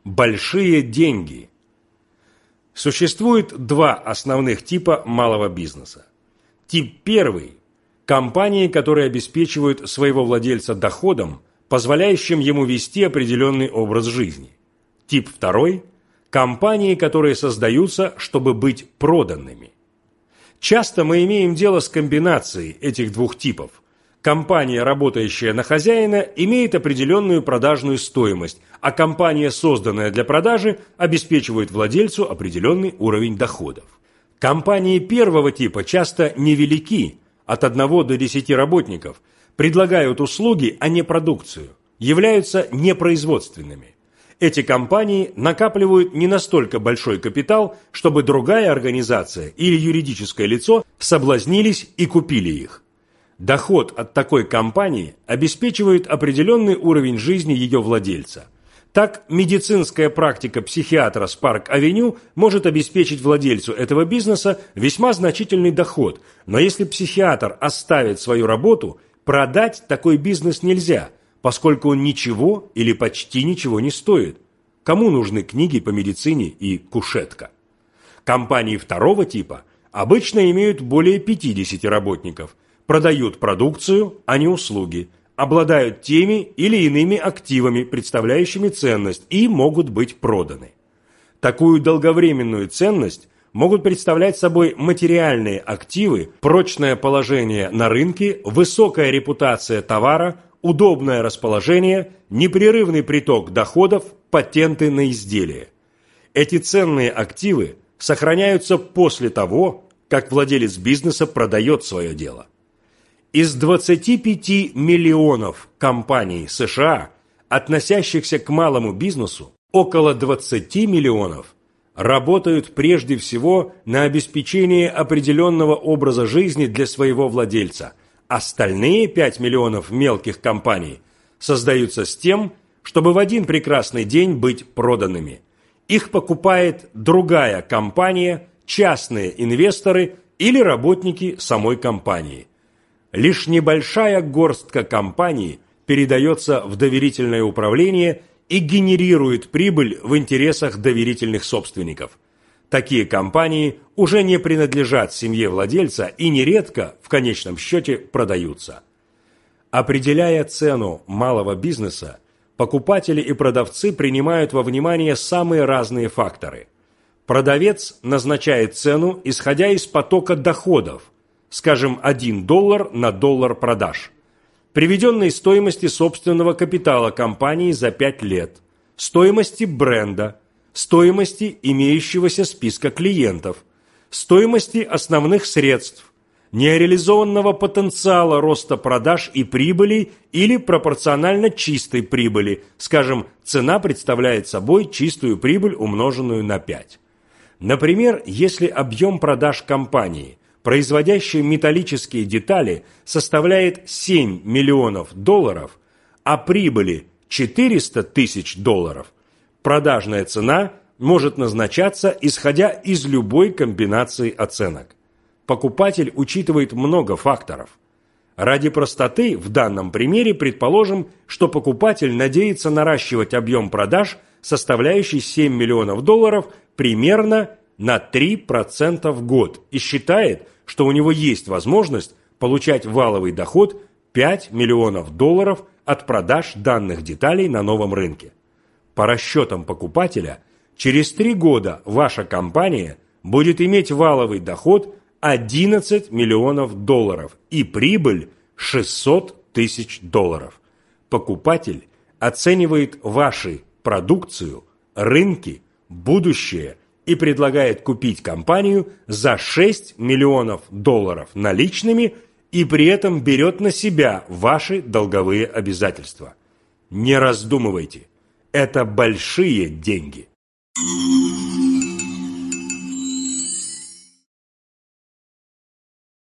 Большие деньги. Существует два основных типа малого бизнеса. Тип первый – компании, которые обеспечивают своего владельца доходом, позволяющим ему вести определенный образ жизни. Тип второй – компании, которые создаются, чтобы быть проданными. Часто мы имеем дело с комбинацией этих двух типов. Компания, работающая на хозяина, имеет определенную продажную стоимость, а компания, созданная для продажи, обеспечивает владельцу определенный уровень доходов. Компании первого типа часто невелики, от 1 до 10 работников, предлагают услуги, а не продукцию, являются непроизводственными. Эти компании накапливают не настолько большой капитал, чтобы другая организация или юридическое лицо соблазнились и купили их. Доход от такой компании обеспечивает определенный уровень жизни ее владельца. Так, медицинская практика психиатра с Парк-авеню может обеспечить владельцу этого бизнеса весьма значительный доход, но если психиатр оставит свою работу, продать такой бизнес нельзя, поскольку он ничего или почти ничего не стоит. Кому нужны книги по медицине и кушетка? Компании второго типа обычно имеют более 50 работников, продают продукцию, а не услуги, обладают теми или иными активами, представляющими ценность, и могут быть проданы. Такую долговременную ценность могут представлять собой материальные активы, прочное положение на рынке, высокая репутация товара, удобное расположение, непрерывный приток доходов, патенты на изделия. Эти ценные активы сохраняются после того, как владелец бизнеса продает свое дело. Из 25 миллионов компаний США, относящихся к малому бизнесу, около 20 миллионов работают прежде всего на обеспечение определенного образа жизни для своего владельца. Остальные 5 миллионов мелких компаний создаются с тем, чтобы в один прекрасный день быть проданными. Их покупает другая компания, частные инвесторы или работники самой компании. Лишь небольшая горстка компаний передается в доверительное управление и генерирует прибыль в интересах доверительных собственников. Такие компании уже не принадлежат семье владельца и нередко, в конечном счете, продаются. Определяя цену малого бизнеса, покупатели и продавцы принимают во внимание самые разные факторы. Продавец назначает цену, исходя из потока доходов, скажем, $1 на $1 продаж, приведенной стоимости собственного капитала компании за 5 лет, стоимости бренда, стоимости имеющегося списка клиентов, стоимости основных средств, нереализованного потенциала роста продаж и прибыли или пропорционально чистой прибыли, скажем, цена представляет собой чистую прибыль, умноженную на 5. Например, если объем продаж компании, производящей металлические детали, составляет $7 миллионов, а прибыли $400 тысяч, продажная цена может назначаться, исходя из любой комбинации оценок. Покупатель учитывает много факторов. Ради простоты в данном примере предположим, что покупатель надеется наращивать объем продаж, составляющий $7 миллионов, примерно на 3% в год, и считает, что у него есть возможность получать валовый доход $5 миллионов от продаж данных деталей на новом рынке. По расчетам покупателя, через 3 года ваша компания будет иметь валовый доход $11 миллионов и прибыль $600 тысяч. Покупатель оценивает ваши продукцию, рынки, будущее и предлагает купить компанию за $6 миллионов наличными и при этом берет на себя ваши долговые обязательства. Не раздумывайте, это большие деньги.